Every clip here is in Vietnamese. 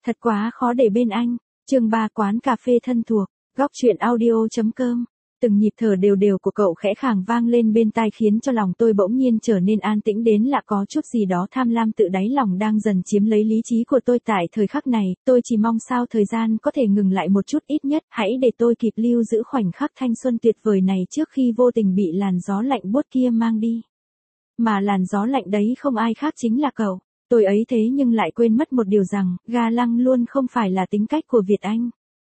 Thật quá khó để bên anh. Chương 3 quán cà phê thân thuộc, góc chuyện audio.com. Từng nhịp thở đều đều của cậu khẽ khàng vang lên bên tai khiến cho lòng tôi bỗng nhiên trở nên an tĩnh đến lạ, có chút gì đó tham lam tự đáy lòng đang dần chiếm lấy lý trí của tôi tại thời khắc này. Tôi chỉ mong sao thời gian có thể ngừng lại một chút, ít nhất hãy để tôi kịp lưu giữ khoảnh khắc thanh xuân tuyệt vời này trước khi vô tình bị làn gió lạnh buốt kia mang đi. Mà làn gió lạnh đấy không ai khác chính là cậu. Tôi ấy thế nhưng lại quên mất một điều rằng, ga lăng luôn không phải là tính cách của Việt Anh.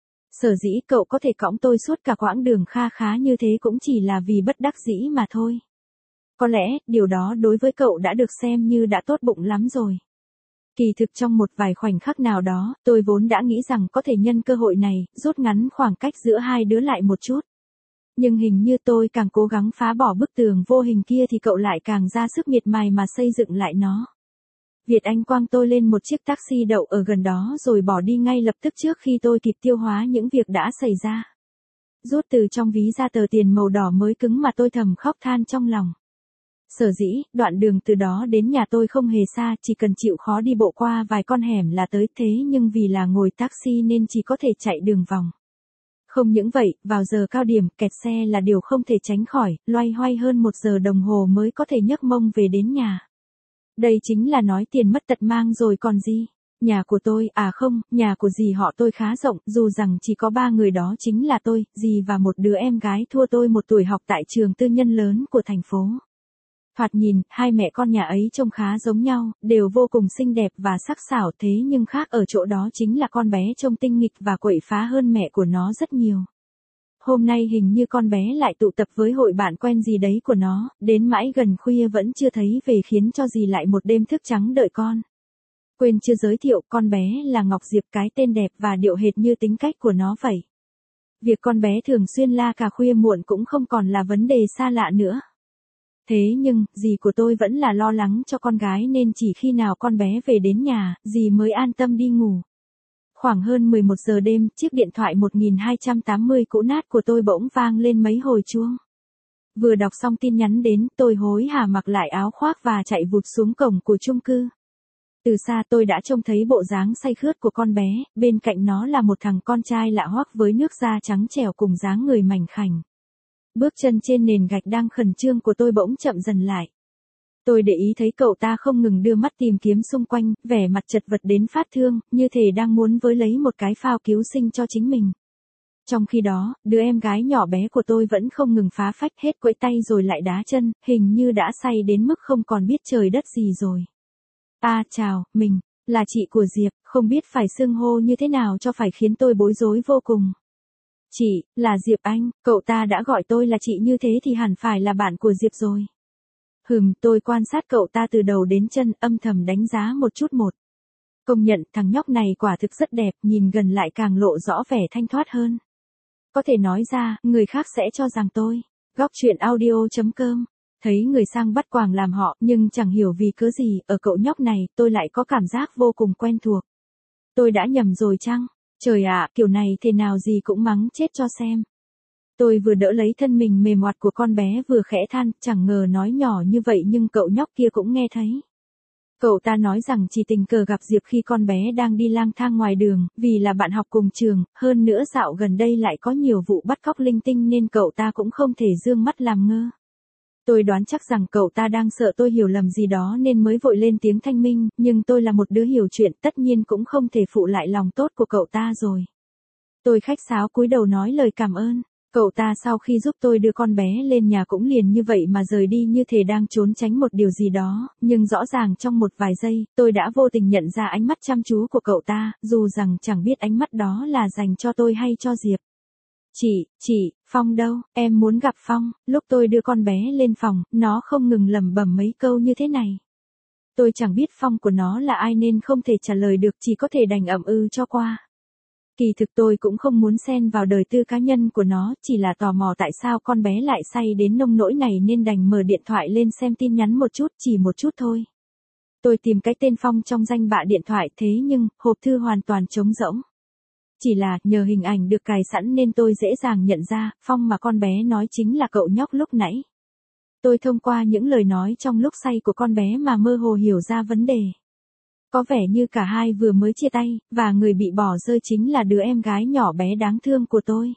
Sở dĩ cậu có thể cõng tôi suốt cả quãng đường kha khá như thế cũng chỉ là vì bất đắc dĩ mà thôi. Có lẽ, điều đó đối với cậu đã được xem như đã tốt bụng lắm rồi. Kỳ thực trong một vài khoảnh khắc nào đó, tôi vốn đã nghĩ rằng có thể nhân cơ hội này, rút ngắn khoảng cách giữa hai đứa lại một chút. Nhưng hình như tôi càng cố gắng phá bỏ bức tường vô hình kia thì cậu lại càng ra sức miệt mài mà xây dựng lại nó. Việt Anh quăng tôi lên một chiếc taxi đậu ở gần đó rồi bỏ đi ngay lập tức trước khi tôi kịp tiêu hóa những việc đã xảy ra. Rút từ trong ví ra tờ tiền màu đỏ mới cứng mà tôi thầm khóc than trong lòng. Sở dĩ, đoạn đường từ đó đến nhà tôi không hề xa, chỉ cần chịu khó đi bộ qua vài con hẻm là tới, thế nhưng vì là ngồi taxi nên chỉ có thể chạy đường vòng. Không những vậy, vào giờ cao điểm, kẹt xe là điều không thể tránh khỏi, loay hoay hơn 1 giờ đồng hồ mới có thể nhấc mông về đến nhà. Đây chính là nói tiền mất tật mang rồi còn gì. Nhà của tôi, nhà của dì họ tôi khá rộng, dù rằng chỉ có 3 người đó chính là tôi, dì và một đứa em gái thua tôi 1 tuổi học tại trường tư nhân lớn của thành phố. Thoạt nhìn, hai mẹ con nhà ấy trông khá giống nhau, đều vô cùng xinh đẹp và sắc sảo, thế nhưng khác ở chỗ đó chính là con bé trông tinh nghịch và quậy phá hơn mẹ của nó rất nhiều. Hôm nay hình như con bé lại tụ tập với hội bạn quen gì đấy của nó, đến mãi gần khuya vẫn chưa thấy về khiến cho dì lại một đêm thức trắng đợi con. Quên chưa giới thiệu, con bé là Ngọc Diệp, cái tên đẹp và điệu hệt như tính cách của nó vậy. Việc con bé thường xuyên la cà khuya muộn cũng không còn là vấn đề xa lạ nữa. Thế nhưng, dì của tôi vẫn là lo lắng cho con gái nên chỉ khi nào con bé về đến nhà, dì mới an tâm đi ngủ. Khoảng hơn 11 giờ đêm, chiếc điện thoại 1280 cũ nát của tôi bỗng vang lên mấy hồi chuông. Vừa đọc xong tin nhắn đến, tôi hối hả mặc lại áo khoác và chạy vụt xuống cổng của chung cư. Từ xa tôi đã trông thấy bộ dáng say khướt của con bé, bên cạnh nó là một thằng con trai lạ hoắc với nước da trắng trẻo cùng dáng người mảnh khảnh. Bước chân trên nền gạch đang khẩn trương của tôi bỗng chậm dần lại. Tôi để ý thấy cậu ta không ngừng đưa mắt tìm kiếm xung quanh, vẻ mặt chật vật đến phát thương, như thể đang muốn với lấy một cái phao cứu sinh cho chính mình. Trong khi đó, đứa em gái nhỏ bé của tôi vẫn không ngừng phá phách, hết quẫy tay rồi lại đá chân, hình như đã say đến mức không còn biết trời đất gì rồi. Chào, mình, là chị của Diệp, không biết phải xưng hô như thế nào cho phải khiến tôi bối rối vô cùng. Chị, là Diệp Anh, cậu ta đã gọi tôi là chị như thế thì hẳn phải là bạn của Diệp rồi. Tôi quan sát cậu ta từ đầu đến chân, âm thầm đánh giá một chút một. Công nhận thằng nhóc này quả thực rất đẹp, nhìn gần lại càng lộ rõ vẻ thanh thoát hơn. Có thể nói ra, người khác sẽ cho rằng tôi, góc chuyện audio.com, thấy người sang bắt quàng làm họ, nhưng chẳng hiểu vì cớ gì, ở cậu nhóc này, tôi lại có cảm giác vô cùng quen thuộc. Tôi đã nhầm rồi chăng? Trời ạ, kiểu này thế nào gì cũng mắng chết cho xem. Tôi vừa đỡ lấy thân mình mềm oặt của con bé vừa khẽ than, chẳng ngờ nói nhỏ như vậy nhưng cậu nhóc kia cũng nghe thấy. Cậu ta nói rằng chỉ tình cờ gặp Diệp khi con bé đang đi lang thang ngoài đường, vì là bạn học cùng trường, hơn nữa dạo gần đây lại có nhiều vụ bắt cóc linh tinh nên cậu ta cũng không thể dương mắt làm ngơ. Tôi đoán chắc rằng cậu ta đang sợ tôi hiểu lầm gì đó nên mới vội lên tiếng thanh minh, nhưng tôi là một đứa hiểu chuyện tất nhiên cũng không thể phụ lại lòng tốt của cậu ta rồi. Tôi khách sáo cúi đầu nói lời cảm ơn. Cậu ta sau khi giúp tôi đưa con bé lên nhà cũng liền như vậy mà rời đi như thể đang trốn tránh một điều gì đó, nhưng rõ ràng trong một vài giây, tôi đã vô tình nhận ra ánh mắt chăm chú của cậu ta, dù rằng chẳng biết ánh mắt đó là dành cho tôi hay cho Diệp. Chị, Phong đâu, em muốn gặp Phong. Lúc tôi đưa con bé lên phòng, nó không ngừng lẩm bẩm mấy câu như thế này. Tôi chẳng biết Phong của nó là ai nên không thể trả lời được, chỉ có thể đành ậm ừ cho qua. Kỳ thực tôi cũng không muốn xen vào đời tư cá nhân của nó, chỉ là tò mò tại sao con bé lại say đến nông nỗi này nên đành mở điện thoại lên xem tin nhắn một chút, chỉ một chút thôi. Tôi tìm cái tên Phong trong danh bạ điện thoại thế nhưng, hộp thư hoàn toàn trống rỗng. Chỉ là, nhờ hình ảnh được cài sẵn nên tôi dễ dàng nhận ra, Phong mà con bé nói chính là cậu nhóc lúc nãy. Tôi thông qua những lời nói trong lúc say của con bé mà mơ hồ hiểu ra vấn đề. Có vẻ như cả hai vừa mới chia tay, và người bị bỏ rơi chính là đứa em gái nhỏ bé đáng thương của tôi.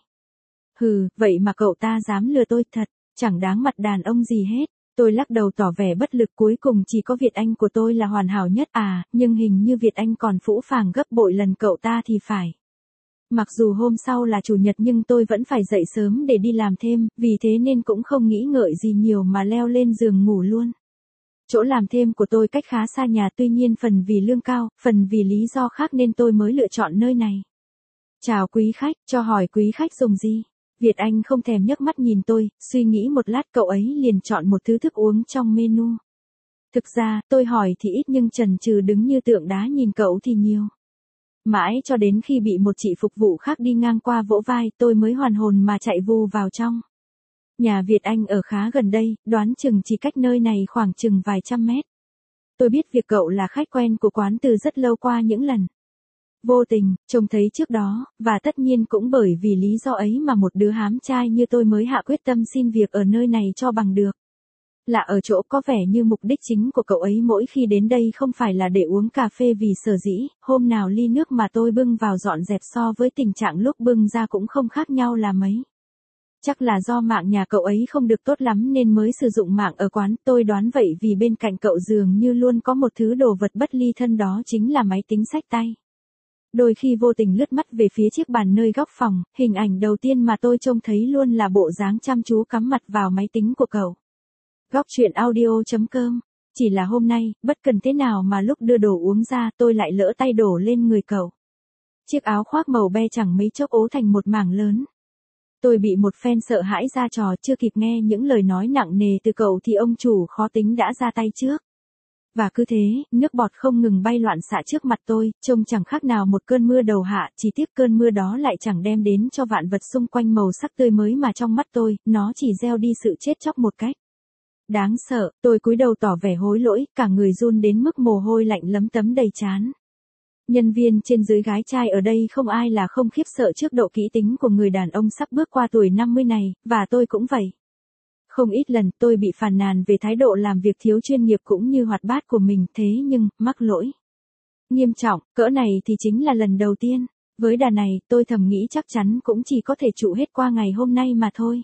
Hừ, vậy mà cậu ta dám lừa tôi thật, chẳng đáng mặt đàn ông gì hết. Tôi lắc đầu tỏ vẻ bất lực, cuối cùng chỉ có Việt Anh của tôi là hoàn hảo nhất à, nhưng hình như Việt Anh còn phũ phàng gấp bội lần cậu ta thì phải. Mặc dù hôm sau là chủ nhật nhưng tôi vẫn phải dậy sớm để đi làm thêm, vì thế nên cũng không nghĩ ngợi gì nhiều mà leo lên giường ngủ luôn. Chỗ làm thêm của tôi cách khá xa nhà, tuy nhiên phần vì lương cao, phần vì lý do khác nên tôi mới lựa chọn nơi này. Chào quý khách, cho hỏi quý khách dùng gì? Việt Anh không thèm nhấc mắt nhìn tôi, suy nghĩ một lát cậu ấy liền chọn một thứ thức uống trong menu. Thực ra, tôi hỏi thì ít nhưng chần chừ đứng như tượng đá nhìn cậu thì nhiều. Mãi cho đến khi bị một chị phục vụ khác đi ngang qua vỗ vai, tôi mới hoàn hồn mà chạy vù vào trong. Nhà Việt Anh ở khá gần đây, đoán chừng chỉ cách nơi này khoảng chừng vài trăm mét. Tôi biết việc cậu là khách quen của quán từ rất lâu qua những lần vô tình trông thấy trước đó, và tất nhiên cũng bởi vì lý do ấy mà một đứa hám trai như tôi mới hạ quyết tâm xin việc ở nơi này cho bằng được. Lạ ở chỗ có vẻ như mục đích chính của cậu ấy mỗi khi đến đây không phải là để uống cà phê, vì sở dĩ, hôm nào ly nước mà tôi bưng vào dọn dẹp so với tình trạng lúc bưng ra cũng không khác nhau là mấy. Chắc là do mạng nhà cậu ấy không được tốt lắm nên mới sử dụng mạng ở quán, tôi đoán vậy, vì bên cạnh cậu dường như luôn có một thứ đồ vật bất ly thân, đó chính là máy tính xách tay. Đôi khi vô tình lướt mắt về phía chiếc bàn nơi góc phòng, hình ảnh đầu tiên mà tôi trông thấy luôn là bộ dáng chăm chú cắm mặt vào máy tính của cậu. Góc truyện audio.com. Chỉ là hôm nay, bất cần thế nào mà lúc đưa đồ uống ra tôi lại lỡ tay đổ lên người cậu. Chiếc áo khoác màu be chẳng mấy chốc ố thành một mảng lớn. Tôi bị một phen sợ hãi ra trò, chưa kịp nghe những lời nói nặng nề từ cậu thì ông chủ khó tính đã ra tay trước. Và cứ thế, nước bọt không ngừng bay loạn xạ trước mặt tôi, trông chẳng khác nào một cơn mưa đầu hạ, chỉ tiếc cơn mưa đó lại chẳng đem đến cho vạn vật xung quanh màu sắc tươi mới mà trong mắt tôi, nó chỉ gieo đi sự chết chóc một cách đáng sợ. Tôi cúi đầu tỏ vẻ hối lỗi, cả người run đến mức mồ hôi lạnh lấm tấm đầy trán. Nhân viên trên dưới gái trai ở đây không ai là không khiếp sợ trước độ kỹ tính của người đàn ông sắp bước qua tuổi 50 này, và tôi cũng vậy. Không ít lần tôi bị phàn nàn về thái độ làm việc thiếu chuyên nghiệp cũng như hoạt bát của mình, thế nhưng, mắc lỗi nghiêm trọng, cỡ này thì chính là lần đầu tiên. Với đà này, tôi thầm nghĩ chắc chắn cũng chỉ có thể trụ hết qua ngày hôm nay mà thôi.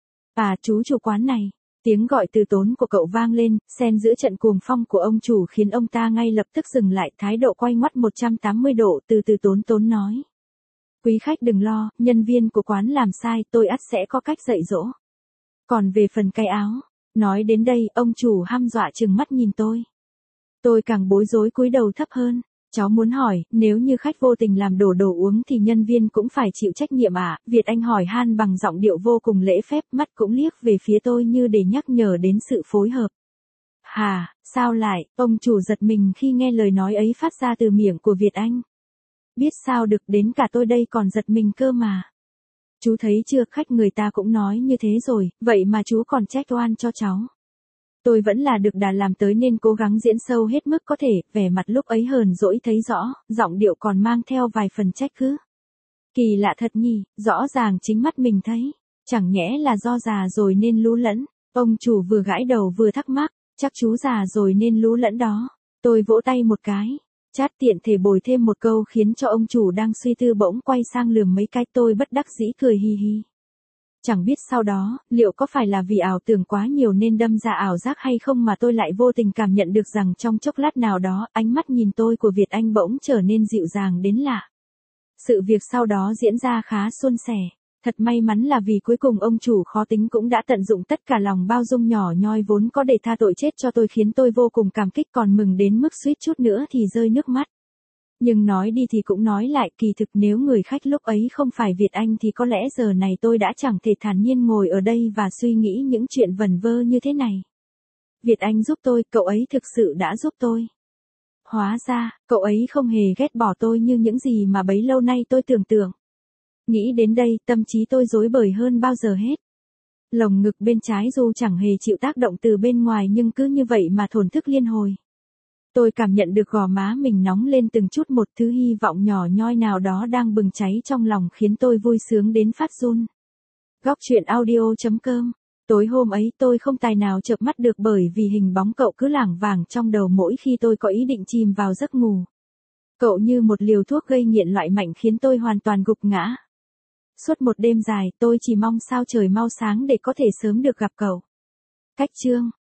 À, chú chủ quán này. Tiếng gọi từ tốn của cậu vang lên, xen giữa trận cuồng phong của ông chủ khiến ông ta ngay lập tức dừng lại, thái độ quay ngoắt 180 độ, từ từ tốn tốn nói. Quý khách đừng lo, nhân viên của quán làm sai, tôi ắt sẽ có cách dạy dỗ. Còn về phần cái áo, nói đến đây, ông chủ hăm dọa trừng mắt nhìn tôi. Tôi càng bối rối cúi đầu thấp hơn. Cháu muốn hỏi, nếu như khách vô tình làm đổ đồ uống thì nhân viên cũng phải chịu trách nhiệm à? Việt Anh hỏi han bằng giọng điệu vô cùng lễ phép, mắt cũng liếc về phía tôi như để nhắc nhở đến sự phối hợp. Hà, sao lại? Ông chủ giật mình khi nghe lời nói ấy phát ra từ miệng của Việt Anh. Biết sao được, đến cả tôi đây còn giật mình cơ mà. Chú thấy chưa, khách người ta cũng nói như thế rồi, vậy mà chú còn trách oan cho cháu. Tôi vẫn là được đà làm tới nên cố gắng diễn sâu hết mức có thể, vẻ mặt lúc ấy hờn dỗi thấy rõ, giọng điệu còn mang theo vài phần trách cứ. Kỳ lạ thật nhỉ, rõ ràng chính mắt mình thấy, chẳng nhẽ là do già rồi nên lú lẫn. Ông chủ vừa gãi đầu vừa thắc mắc, chắc chú già rồi nên lú lẫn đó. Tôi vỗ tay một cái, chát tiện thể bồi thêm một câu khiến cho ông chủ đang suy tư bỗng quay sang lườm mấy cái. Tôi bất đắc dĩ cười hi hi. Chẳng biết sau đó, liệu có phải là vì ảo tưởng quá nhiều nên đâm ra ảo giác hay không mà tôi lại vô tình cảm nhận được rằng trong chốc lát nào đó, ánh mắt nhìn tôi của Việt Anh bỗng trở nên dịu dàng đến lạ. Sự việc sau đó diễn ra khá suôn sẻ. Thật may mắn là vì cuối cùng ông chủ khó tính cũng đã tận dụng tất cả lòng bao dung nhỏ nhoi vốn có để tha tội chết cho tôi, khiến tôi vô cùng cảm kích, còn mừng đến mức suýt chút nữa thì rơi nước mắt. Nhưng nói đi thì cũng nói lại, kỳ thực nếu người khách lúc ấy không phải Việt Anh thì có lẽ giờ này tôi đã chẳng thể thản nhiên ngồi ở đây và suy nghĩ những chuyện vẩn vơ như thế này. Việt Anh giúp tôi, cậu ấy thực sự đã giúp tôi. Hóa ra, cậu ấy không hề ghét bỏ tôi như những gì mà bấy lâu nay tôi tưởng tượng. Nghĩ đến đây, tâm trí tôi rối bời hơn bao giờ hết. Lồng ngực bên trái dù chẳng hề chịu tác động từ bên ngoài nhưng cứ như vậy mà thổn thức liên hồi. Tôi cảm nhận được gò má mình nóng lên từng chút một, thứ hy vọng nhỏ nhoi nào đó đang bừng cháy trong lòng khiến tôi vui sướng đến phát run. Góc truyện audio.com Tối hôm ấy tôi không tài nào chợp mắt được bởi vì hình bóng cậu cứ lảng vảng trong đầu mỗi khi tôi có ý định chìm vào giấc ngủ. Cậu như một liều thuốc gây nghiện loại mạnh khiến tôi hoàn toàn gục ngã. Suốt một đêm dài tôi chỉ mong sao trời mau sáng để có thể sớm được gặp cậu. Cách chương